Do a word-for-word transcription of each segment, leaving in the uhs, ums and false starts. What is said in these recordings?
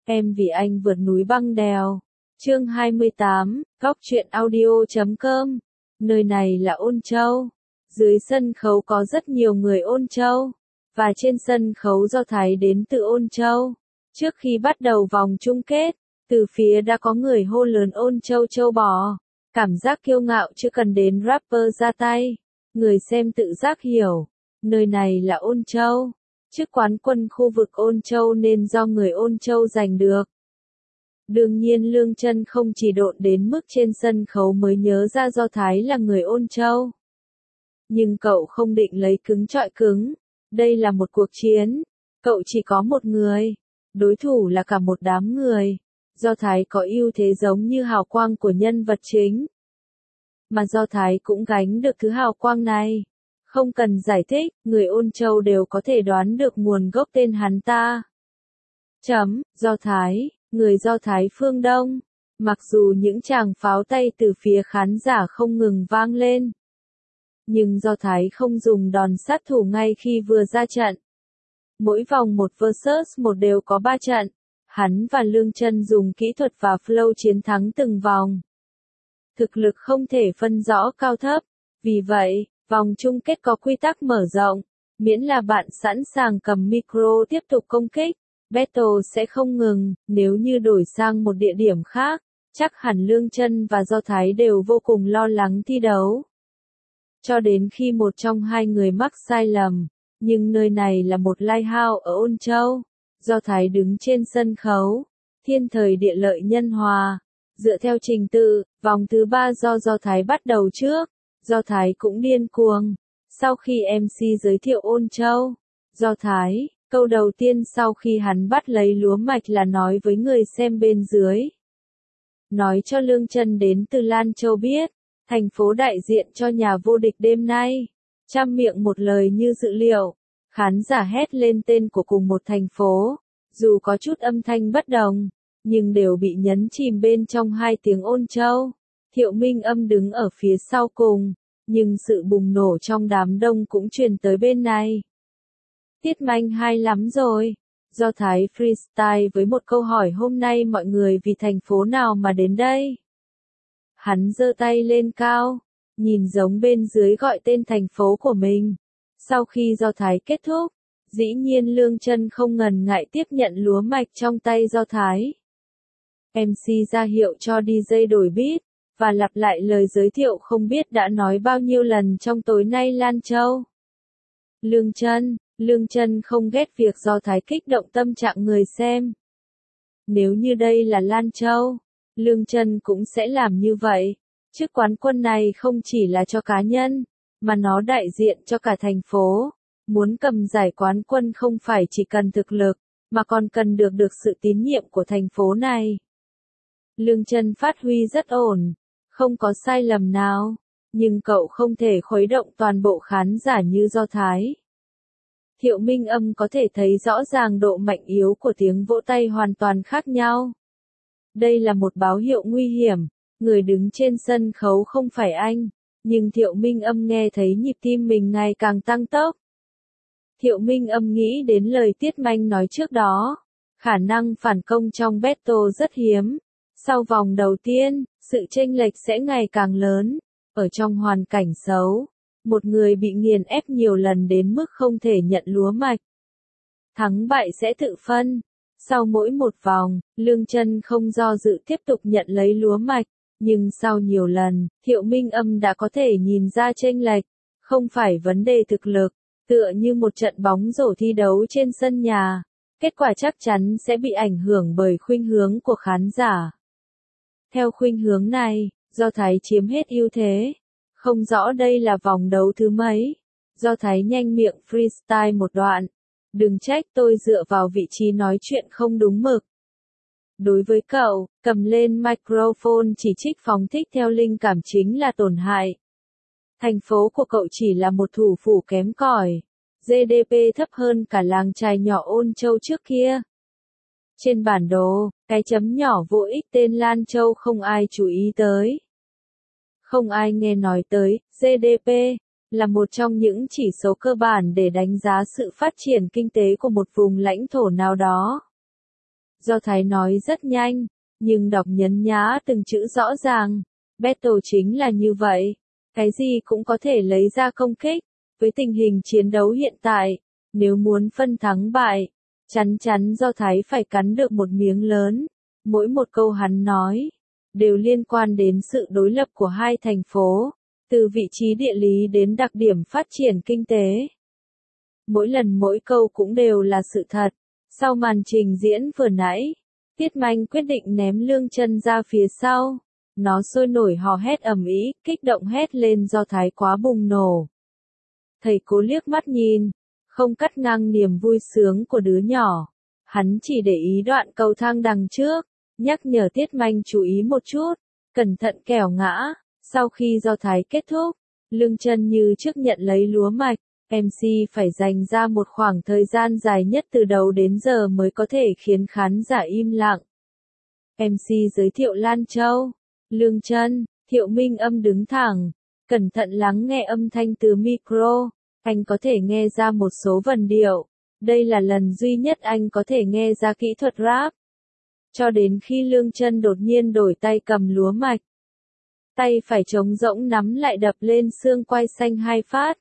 Em vì anh vượt núi băng đèo. Chương hai mươi tám, Góc truyện audio chấm com. Nơi này là Ôn Châu. Dưới sân khấu có rất nhiều người Ôn Châu. Và trên sân khấu do Thái đến từ Ôn Châu. Trước khi bắt đầu vòng chung kết, từ phía đã có người hô lớn Ôn Châu châu bò. Cảm giác kiêu ngạo chưa cần đến rapper ra tay. Người xem tự giác hiểu. Nơi này là Ôn Châu. Chức quán quân khu vực Ôn Châu nên do người Ôn Châu giành được. Đương nhiên Lương Chân không chỉ độn đến mức trên sân khấu mới nhớ ra Do Thái là người Ôn Châu. Nhưng cậu không định lấy cứng trọi cứng. Đây là một cuộc chiến. Cậu chỉ có một người. Đối thủ là cả một đám người. Do Thái có ưu thế giống như hào quang của nhân vật chính. Mà Do Thái cũng gánh được thứ hào quang này. Không cần giải thích, người Ôn Châu đều có thể đoán được nguồn gốc tên hắn ta. Chấm, Do Thái, người Do Thái phương Đông. Mặc dù những tràng pháo tay từ phía khán giả không ngừng vang lên. Nhưng Do Thái không dùng đòn sát thủ ngay khi vừa ra trận. Mỗi vòng một versus một đều có ba trận. Hắn và Lương Chân dùng kỹ thuật và flow chiến thắng từng vòng. Thực lực không thể phân rõ cao thấp. Vì vậy, vòng chung kết có quy tắc mở rộng, miễn là bạn sẵn sàng cầm micro tiếp tục công kích, battle sẽ không ngừng. Nếu như đổi sang một địa điểm khác, chắc hẳn Lương Chân và Do Thái đều vô cùng lo lắng thi đấu. Cho đến khi một trong hai người mắc sai lầm, nhưng nơi này là một lighthouse ở Ôn Châu. Do Thái đứng trên sân khấu, thiên thời địa lợi nhân hòa. Dựa theo trình tự, vòng thứ ba do Do Thái bắt đầu trước. Do Thái cũng điên cuồng. Sau khi em xê giới thiệu Ôn Châu, Do Thái, câu đầu tiên sau khi hắn bắt lấy lúa mạch là nói với người xem bên dưới. Nói cho Lương Chân đến từ Lan Châu biết, thành phố đại diện cho nhà vô địch đêm nay. Trăm miệng một lời như dự liệu, khán giả hét lên tên của cùng một thành phố, dù có chút âm thanh bất đồng, nhưng đều bị nhấn chìm bên trong hai tiếng Ôn Châu. Thiệu Minh Âm đứng ở phía sau cùng, nhưng sự bùng nổ trong đám đông cũng truyền tới bên này. Tiết Manh hay lắm rồi. Do Thái freestyle với một câu hỏi hôm nay mọi người vì thành phố nào mà đến đây? Hắn giơ tay lên cao, nhìn giống bên dưới gọi tên thành phố của mình. Sau khi Do Thái kết thúc, dĩ nhiên Lương Chân không ngần ngại tiếp nhận lúa mạch trong tay Do Thái. em xê ra hiệu cho đi jây đổi beat, và lặp lại lời giới thiệu không biết đã nói bao nhiêu lần trong tối nay Lan Châu. Lương Chân, Lương Chân không ghét việc Do Thái kích động tâm trạng người xem. Nếu như đây là Lan Châu, Lương Chân cũng sẽ làm như vậy. Chức quán quân này không chỉ là cho cá nhân, mà nó đại diện cho cả thành phố. Muốn cầm giải quán quân không phải chỉ cần thực lực, mà còn cần được được sự tín nhiệm của thành phố này. Lương Chân phát huy rất ổn, không có sai lầm nào, nhưng cậu không thể khuấy động toàn bộ khán giả như Do Thái. Thiệu Minh Âm có thể thấy rõ ràng độ mạnh yếu của tiếng vỗ tay hoàn toàn khác nhau. Đây là một báo hiệu nguy hiểm, người đứng trên sân khấu không phải anh, nhưng Thiệu Minh Âm nghe thấy nhịp tim mình ngày càng tăng tốc. Thiệu Minh Âm nghĩ đến lời Tiết Manh nói trước đó, khả năng phản công trong battle rất hiếm. Sau vòng đầu tiên, sự chênh lệch sẽ ngày càng lớn. Ở trong hoàn cảnh xấu, một người bị nghiền ép nhiều lần đến mức không thể nhận lúa mạch. Thắng bại sẽ tự phân. Sau mỗi một vòng, Lương Chân không do dự tiếp tục nhận lấy lúa mạch. Nhưng sau nhiều lần, Thiệu Minh Âm đã có thể nhìn ra chênh lệch. Không phải vấn đề thực lực, tựa như một trận bóng rổ thi đấu trên sân nhà. Kết quả chắc chắn sẽ bị ảnh hưởng bởi khuynh hướng của khán giả. Theo khuynh hướng này, Do Thái chiếm hết ưu thế. Không rõ đây là vòng đấu thứ mấy. Do Thái nhanh miệng freestyle một đoạn. Đừng trách tôi dựa vào vị trí nói chuyện không đúng mực. Đối với cậu, cầm lên microphone chỉ trích phóng thích theo linh cảm chính là tổn hại. Thành phố của cậu chỉ là một thủ phủ kém cỏi. giê đê pê thấp hơn cả làng chài nhỏ Ôn Châu trước kia. Trên bản đồ, cái chấm nhỏ vô ích tên Lan Châu không ai chú ý tới. Không ai nghe nói tới, giê đê pê, là một trong những chỉ số cơ bản để đánh giá sự phát triển kinh tế của một vùng lãnh thổ nào đó. Do Thái nói rất nhanh, nhưng đọc nhấn nhá từng chữ rõ ràng. Battle chính là như vậy. Cái gì cũng có thể lấy ra công kích. Với tình hình chiến đấu hiện tại, nếu muốn phân thắng bại, chắn chắn Do Thái phải cắn được một miếng lớn. Mỗi một câu hắn nói, đều liên quan đến sự đối lập của hai thành phố, từ vị trí địa lý đến đặc điểm phát triển kinh tế. Mỗi lần mỗi câu cũng đều là sự thật. Sau màn trình diễn vừa nãy, Tiết Manh quyết định ném Lương Chân ra phía sau. Nó sôi nổi hò hét ầm ĩ, kích động hét lên Do Thái quá bùng nổ. Thầy Cố liếc mắt nhìn, không cắt ngang niềm vui sướng của đứa nhỏ. Hắn chỉ để ý đoạn cầu thang đằng trước, nhắc nhở Tiết Manh chú ý một chút, cẩn thận kẻo ngã. Sau khi Do Thái kết thúc, Lương Chân như trước nhận lấy lúa mạch. em xê phải dành ra một khoảng thời gian dài nhất từ đầu đến giờ mới có thể khiến khán giả im lặng. em xê giới thiệu Lan Châu, Lương Chân, Thiệu Minh Âm đứng thẳng, cẩn thận lắng nghe âm thanh từ micro. Anh có thể nghe ra một số vần điệu. Đây là lần duy nhất anh có thể nghe ra kỹ thuật rap. Cho đến khi Lương Chân đột nhiên đổi tay cầm lúa mạch. Tay phải trống rỗng nắm lại đập lên xương quai xanh hai phát.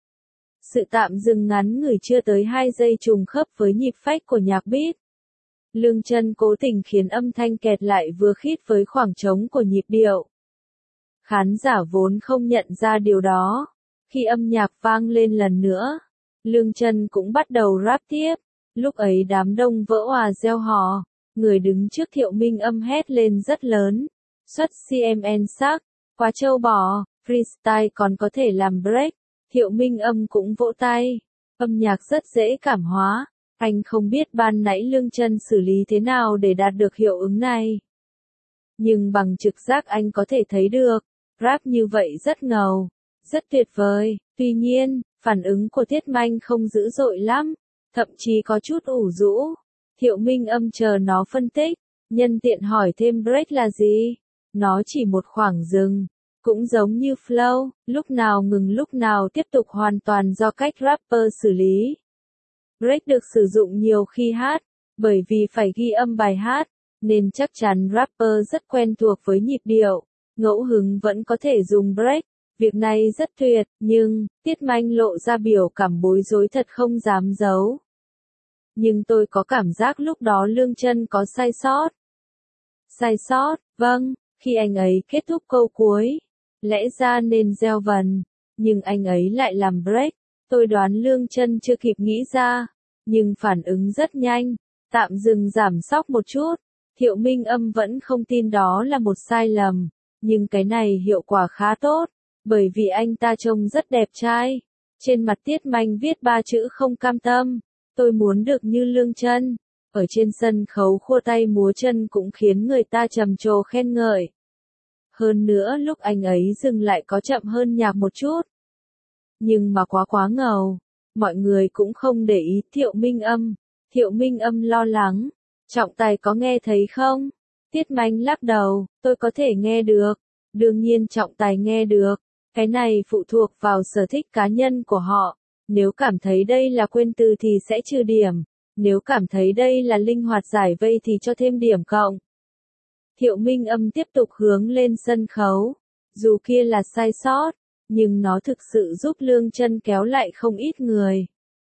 Sự tạm dừng ngắn ngủi chưa tới hai giây trùng khớp với nhịp phách của nhạc beat. Lương Chân cố tình khiến âm thanh kẹt lại vừa khít với khoảng trống của nhịp điệu. Khán giả vốn không nhận ra điều đó. Khi âm nhạc vang lên lần nữa, Lương Chân cũng bắt đầu rap tiếp. Lúc ấy đám đông vỡ òa reo hò. Người đứng trước Thiệu Minh Âm hét lên rất lớn. Xuất xê em en sắc, quá trâu bò, freestyle còn có thể làm break. Thiệu Minh Âm cũng vỗ tay. Âm nhạc rất dễ cảm hóa. Anh không biết ban nãy Lương Chân xử lý thế nào để đạt được hiệu ứng này. Nhưng bằng trực giác anh có thể thấy được, rap như vậy rất ngầu, rất tuyệt vời. Tuy nhiên, phản ứng của Tiết Manh không dữ dội lắm, thậm chí có chút ủ rũ. Thiệu Minh Âm chờ nó phân tích, nhân tiện hỏi thêm break là gì. Nó chỉ một khoảng dừng. Cũng giống như flow, lúc nào ngừng lúc nào tiếp tục hoàn toàn do cách rapper xử lý. Break được sử dụng nhiều khi hát, bởi vì phải ghi âm bài hát, nên chắc chắn rapper rất quen thuộc với nhịp điệu. Ngẫu hứng vẫn có thể dùng break, việc này rất tuyệt, nhưng, Tiết Manh lộ ra biểu cảm bối rối thật không dám giấu. Nhưng tôi có cảm giác lúc đó Lương Chân có sai sót. Sai sót, vâng, khi anh ấy kết thúc câu cuối. Lẽ ra nên gieo vần, nhưng anh ấy lại làm break. Tôi đoán Lương Chân chưa kịp nghĩ ra, nhưng phản ứng rất nhanh, tạm dừng giảm sóc một chút. Thiệu Minh Âm vẫn không tin đó là một sai lầm, nhưng cái này hiệu quả khá tốt, bởi vì anh ta trông rất đẹp trai. Trên mặt Tiết Manh viết ba chữ không cam tâm, tôi muốn được như Lương Chân. Ở trên sân khấu khua tay múa chân cũng khiến người ta trầm trồ khen ngợi. Hơn nữa lúc anh ấy dừng lại có chậm hơn nhạc một chút. Nhưng mà quá quá ngầu. Mọi người cũng không để ý Thiệu Minh Âm. Thiệu Minh Âm lo lắng. Trọng Tài có nghe thấy không? Tiết Manh lắc đầu, tôi có thể nghe được. Đương nhiên Trọng Tài nghe được. Cái này phụ thuộc vào sở thích cá nhân của họ. Nếu cảm thấy đây là quên từ thì sẽ trừ điểm. Nếu cảm thấy đây là linh hoạt giải vây thì cho thêm điểm cộng. Thiệu Minh Âm tiếp tục hướng lên sân khấu. Dù kia là sai sót, nhưng nó thực sự giúp Lương Chân kéo lại không ít người.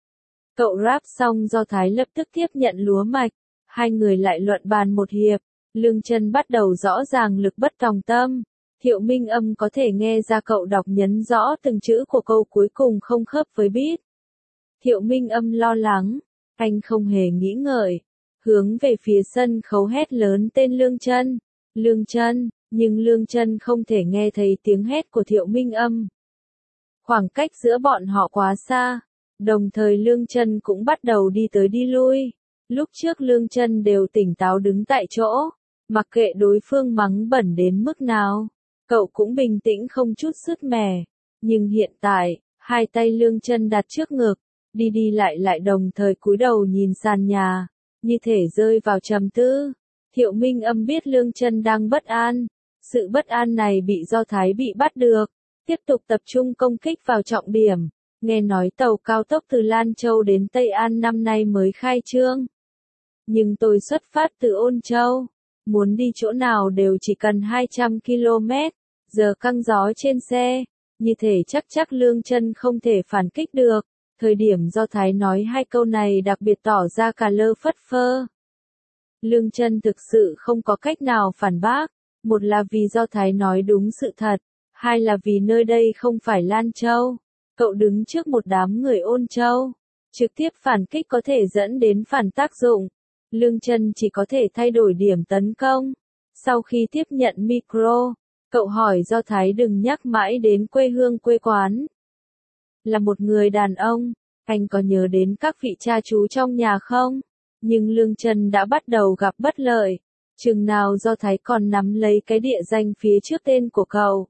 Cậu rap xong Do Thái lập tức tiếp nhận lúa mạch. Hai người lại luận bàn một hiệp. Lương Chân bắt đầu rõ ràng lực bất tòng tâm. Thiệu Minh Âm có thể nghe ra cậu đọc nhấn rõ từng chữ của câu cuối cùng không khớp với beat. Thiệu Minh Âm lo lắng. Anh không hề nghĩ ngợi. Hướng về phía sân khấu hét lớn tên Lương Chân. Lương Chân, nhưng Lương Chân không thể nghe thấy tiếng hét của Thiệu Minh Âm. Khoảng cách giữa bọn họ quá xa. Đồng thời Lương Chân cũng bắt đầu đi tới đi lui. Lúc trước Lương Chân đều tỉnh táo đứng tại chỗ. Mặc kệ đối phương mắng bẩn đến mức nào. Cậu cũng bình tĩnh không chút sứt mẻ. Nhưng hiện tại, hai tay Lương Chân đặt trước ngực. Đi đi lại lại đồng thời cúi đầu nhìn sàn nhà. Như thể rơi vào trầm tư. Thiệu Minh Âm biết Lương Chân đang bất an. Sự bất an này bị Do Thái bị bắt được. Tiếp tục tập trung công kích vào trọng điểm. Nghe nói tàu cao tốc từ Lan Châu đến Tây An năm nay mới khai trương. Nhưng tôi xuất phát từ Ôn Châu. Muốn đi chỗ nào đều chỉ cần hai trăm ki lô mét. Giờ căng gió trên xe. Như thể chắc chắc Lương Chân không thể phản kích được. Thời điểm Do Thái nói hai câu này đặc biệt tỏ ra cà lơ phất phơ. Lương Chân thực sự không có cách nào phản bác. Một là vì Do Thái nói đúng sự thật. Hai là vì nơi đây không phải Lan Châu. Cậu đứng trước một đám người Ôn Châu. Trực tiếp phản kích có thể dẫn đến phản tác dụng. Lương Chân chỉ có thể thay đổi điểm tấn công. Sau khi tiếp nhận micro, cậu hỏi Do Thái đừng nhắc mãi đến quê hương quê quán. Là một người đàn ông, anh có nhớ đến các vị cha chú trong nhà không? Nhưng Lương Chân đã bắt đầu gặp bất lợi. Chừng nào Do Thái còn nắm lấy cái địa danh phía trước tên của cậu,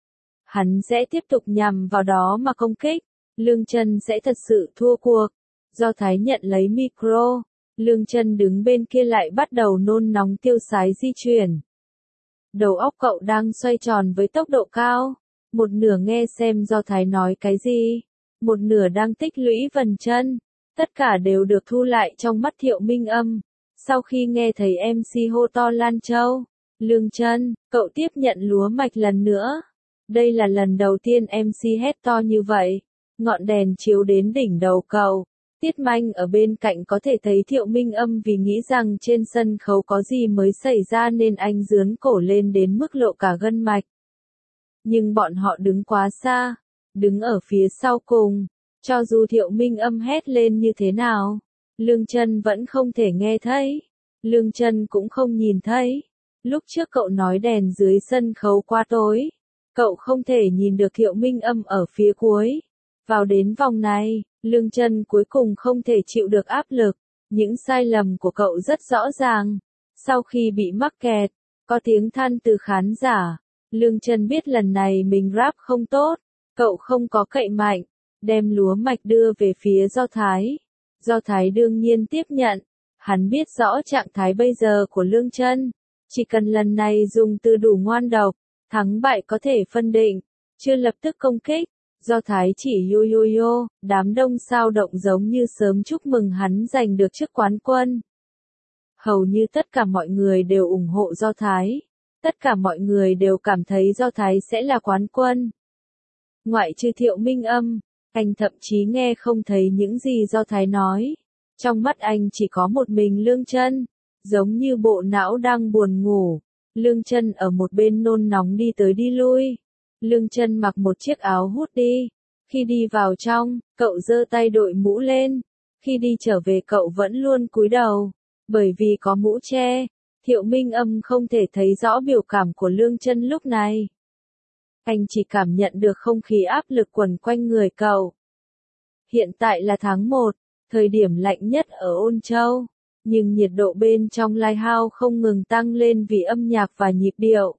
hắn sẽ tiếp tục nhằm vào đó mà công kích. Lương Chân sẽ thật sự thua cuộc. Do Thái nhận lấy micro. Lương Chân đứng bên kia lại bắt đầu nôn nóng tiêu sái di chuyển. Đầu óc cậu đang xoay tròn với tốc độ cao. Một nửa nghe xem Do Thái nói cái gì. Một nửa đang tích lũy vần chân. Tất cả đều được thu lại trong mắt Thiệu Minh Âm. Sau khi nghe thấy em xê hô to Lan Châu, Lương Chân, cậu tiếp nhận lúa mạch lần nữa. Đây là lần đầu tiên em xê hét to như vậy. Ngọn đèn chiếu đến đỉnh đầu cậu. Tiết Manh ở bên cạnh có thể thấy Thiệu Minh Âm vì nghĩ rằng trên sân khấu có gì mới xảy ra nên anh giương cổ lên đến mức lộ cả gân mạch. Nhưng bọn họ đứng quá xa, đứng ở phía sau cùng. Cho dù Thiệu Minh Âm hét lên như thế nào, Lương Chân vẫn không thể nghe thấy. Lương Chân cũng không nhìn thấy. Lúc trước cậu nói đèn dưới sân khấu quá tối. Cậu không thể nhìn được Thiệu Minh Âm ở phía cuối. Vào đến vòng này, Lương Chân cuối cùng không thể chịu được áp lực. Những sai lầm của cậu rất rõ ràng. Sau khi bị mắc kẹt, có tiếng than từ khán giả. Lương Chân biết lần này mình rap không tốt. Cậu không có cậy mạnh. Đem lúa mạch đưa về phía Do Thái. Do Thái đương nhiên tiếp nhận. Hắn biết rõ trạng thái bây giờ của Lương Chân. Chỉ cần lần này dùng từ đủ ngoan độc, thắng bại có thể phân định. Chưa lập tức công kích. Do Thái chỉ yo yo yo, đám đông sao động giống như sớm chúc mừng hắn giành được chức quán quân. Hầu như tất cả mọi người đều ủng hộ Do Thái. Tất cả mọi người đều cảm thấy Do Thái sẽ là quán quân. Ngoại trừ Thiệu Minh Âm, anh thậm chí nghe không thấy những gì Do Thái nói. Trong mắt anh chỉ có một mình Lương Chân, giống như bộ não đang buồn ngủ. Lương Chân ở một bên nôn nóng đi tới đi lui. Lương Chân mặc một chiếc áo hút đi. Khi đi vào trong, cậu giơ tay đội mũ lên. Khi đi trở về cậu vẫn luôn cúi đầu. Bởi vì có mũ che, Thiệu Minh Âm không thể thấy rõ biểu cảm của Lương Chân lúc này. Anh chỉ cảm nhận được không khí áp lực quẩn quanh người cậu. Hiện tại là tháng một, thời điểm lạnh nhất ở Ôn Châu. Nhưng nhiệt độ bên trong Lighthouse không ngừng tăng lên vì âm nhạc và nhịp điệu.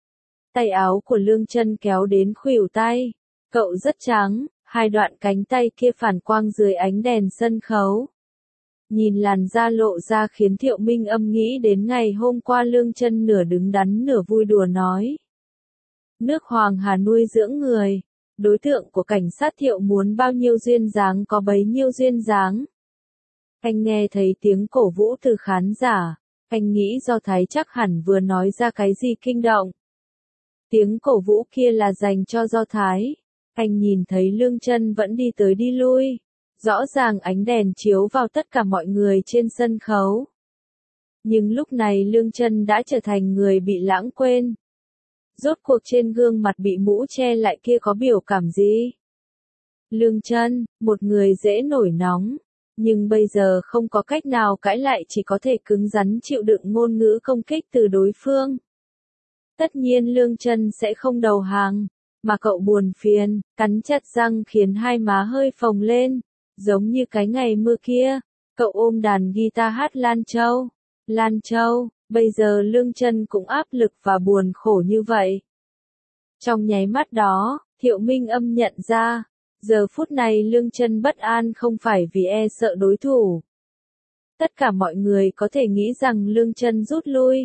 Tay áo của Lương Chân kéo đến khuỷu tay. Cậu rất trắng, hai đoạn cánh tay kia phản quang dưới ánh đèn sân khấu. Nhìn làn da lộ ra khiến Thiệu Minh Âm nghĩ đến ngày hôm qua Lương Chân nửa đứng đắn nửa vui đùa nói. Nước Hoàng Hà nuôi dưỡng người. Đối tượng của cảnh sát Thiệu muốn bao nhiêu duyên dáng có bấy nhiêu duyên dáng. Anh nghe thấy tiếng cổ vũ từ khán giả. Anh nghĩ Do Thái chắc hẳn vừa nói ra cái gì kinh động. Tiếng cổ vũ kia là dành cho Do Thái. Anh nhìn thấy Lương Chân vẫn đi tới đi lui. Rõ ràng ánh đèn chiếu vào tất cả mọi người trên sân khấu. Nhưng lúc này Lương Chân đã trở thành người bị lãng quên. Rốt cuộc trên gương mặt bị mũ che lại kia có biểu cảm gì? Lương Chân, một người dễ nổi nóng. Nhưng bây giờ không có cách nào cãi lại, chỉ có thể cứng rắn chịu đựng ngôn ngữ công kích từ đối phương. Tất nhiên Lương Chân sẽ không đầu hàng, mà cậu buồn phiền, cắn chặt răng khiến hai má hơi phồng lên, giống như cái ngày mưa kia. Cậu ôm đàn guitar hát Lan Châu. Lan Châu, bây giờ Lương Chân cũng áp lực và buồn khổ như vậy. Trong nháy mắt đó, Thiệu Minh Âm nhận ra, giờ phút này Lương Chân bất an không phải vì e sợ đối thủ. Tất cả mọi người có thể nghĩ rằng Lương Chân rút lui.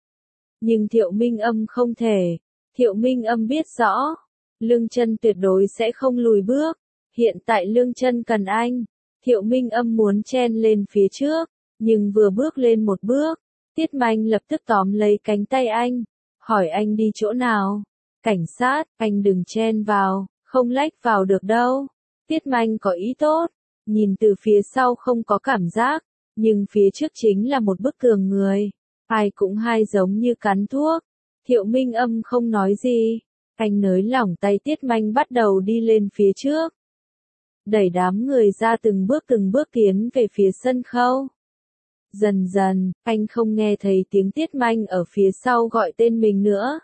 Nhưng Thiệu Minh Âm không thể. Thiệu Minh Âm biết rõ, Lương Chân tuyệt đối sẽ không lùi bước. Hiện tại Lương Chân cần anh. Thiệu Minh Âm muốn chen lên phía trước. Nhưng vừa bước lên một bước, Tiết Manh lập tức tóm lấy cánh tay anh, hỏi anh đi chỗ nào. Cảnh sát, anh đừng chen vào, không lách vào được đâu. Tiết Manh có ý tốt, nhìn từ phía sau không có cảm giác, nhưng phía trước chính là một bức tường người. Ai cũng hai giống như cắn thuốc. Thiệu Minh Âm không nói gì. Anh nới lỏng tay Tiết Manh bắt đầu đi lên phía trước. Đẩy đám người ra từng bước từng bước tiến về phía sân khấu. Dần dần, anh không nghe thấy tiếng Tiết Manh ở phía sau gọi tên mình nữa.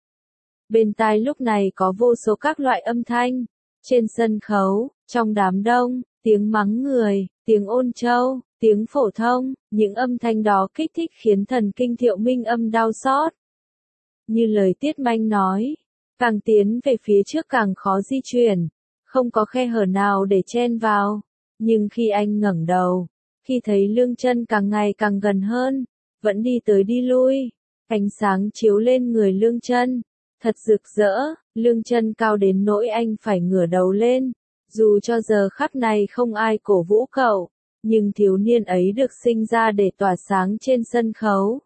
Bên tai lúc này có vô số các loại âm thanh. Trên sân khấu, trong đám đông, tiếng mắng người, tiếng ôn châu, tiếng phổ thông, những âm thanh đó kích thích khiến thần kinh Thiệu Minh Âm đau xót. Như lời Tiết Manh nói, càng tiến về phía trước càng khó di chuyển, không có khe hở nào để chen vào. Nhưng khi anh ngẩng đầu, khi thấy Lương Chân càng ngày càng gần hơn, vẫn đi tới đi lui, ánh sáng chiếu lên người Lương Chân, thật rực rỡ. Lương Chân cao đến nỗi anh phải ngửa đầu lên. Dù cho giờ khắc này không ai cổ vũ cậu, nhưng thiếu niên ấy được sinh ra để tỏa sáng trên sân khấu.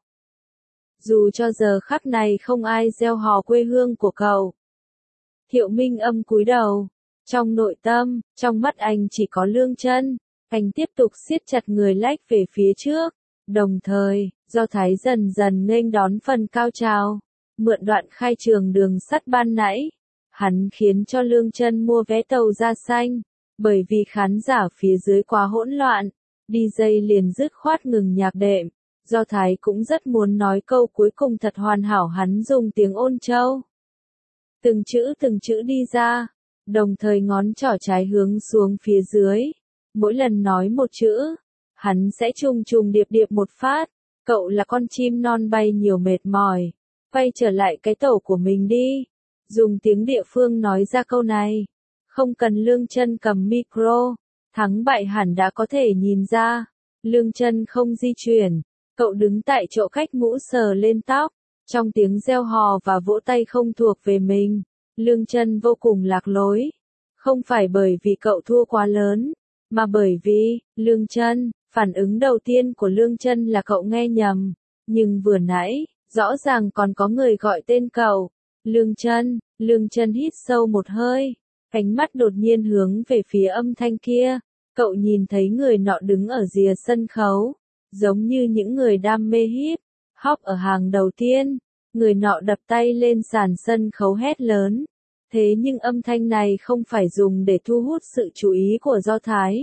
Dù cho giờ khắc này không ai reo hò quê hương của cậu. Thiệu Minh Âm cúi đầu, trong nội tâm, trong mắt anh chỉ có Lương Chân. Anh tiếp tục siết chặt người lách về phía trước, đồng thời, Do Thái dần dần nghênh đón phần cao trào. Mượn đoạn khai trường đường sắt ban nãy, hắn khiến cho Lương Chân mua vé tàu ra xanh, bởi vì khán giả phía dưới quá hỗn loạn, đi dây liền dứt khoát ngừng nhạc đệm. Do Thái cũng rất muốn nói câu cuối cùng thật hoàn hảo, hắn dùng tiếng ôn châu. Từng chữ từng chữ đi ra, đồng thời ngón trỏ trái hướng xuống phía dưới. Mỗi lần nói một chữ, hắn sẽ trùng trùng điệp điệp một phát. Cậu là con chim non bay nhiều mệt mỏi, quay trở lại cái tổ của mình đi. Dùng tiếng địa phương nói ra câu này. Không cần Lương Chân cầm micro, thắng bại hẳn đã có thể nhìn ra. Lương Chân không di chuyển, cậu đứng tại chỗ cách mũ sờ lên tóc, trong tiếng reo hò và vỗ tay không thuộc về mình. Lương Chân vô cùng lạc lối. Không phải bởi vì cậu thua quá lớn, mà bởi vì, Lương Chân, phản ứng đầu tiên của Lương Chân là cậu nghe nhầm. Nhưng vừa nãy, rõ ràng còn có người gọi tên cậu. Lương Chân, Lương Chân hít sâu một hơi, ánh mắt đột nhiên hướng về phía âm thanh kia. Cậu nhìn thấy người nọ đứng ở rìa sân khấu, giống như những người đam mê hip hop ở hàng đầu tiên. Người nọ đập tay lên sàn sân khấu hét lớn. Thế nhưng âm thanh này không phải dùng để thu hút sự chú ý của Do Thái.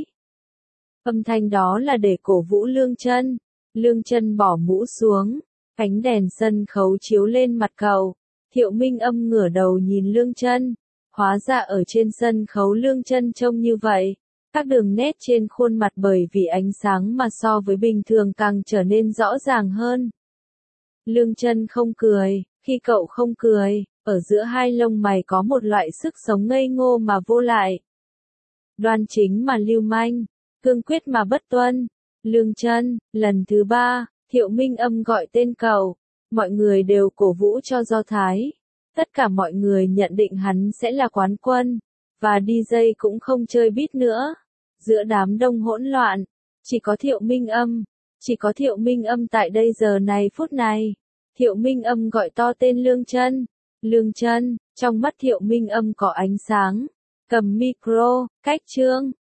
Âm thanh đó là để cổ vũ Lương Chân. Lương Chân bỏ mũ xuống, ánh đèn sân khấu chiếu lên mặt cậu. Thiệu Minh Âm ngửa đầu nhìn Lương Chân. Hóa ra ở trên sân khấu Lương Chân trông như vậy. Các đường nét trên khuôn mặt bởi vì ánh sáng mà so với bình thường càng trở nên rõ ràng hơn. Lương Chân không cười, khi cậu không cười, ở giữa hai lông mày có một loại sức sống ngây ngô mà vô lại. Đoan chính mà lưu manh, cương quyết mà bất tuân. Lương Chân, lần thứ ba, Thiệu Minh Âm gọi tên cậu. Mọi người đều cổ vũ cho Do Thái. Tất cả mọi người nhận định hắn sẽ là quán quân. Và đi jay cũng không chơi beat nữa. Giữa đám đông hỗn loạn, chỉ có Thiệu Minh Âm. Chỉ có Thiệu Minh Âm tại đây giờ này phút này. Thiệu Minh Âm gọi to tên Lương Chân. Lương Chân, trong mắt Thiệu Minh Âm có ánh sáng. Cầm micro, cách chương.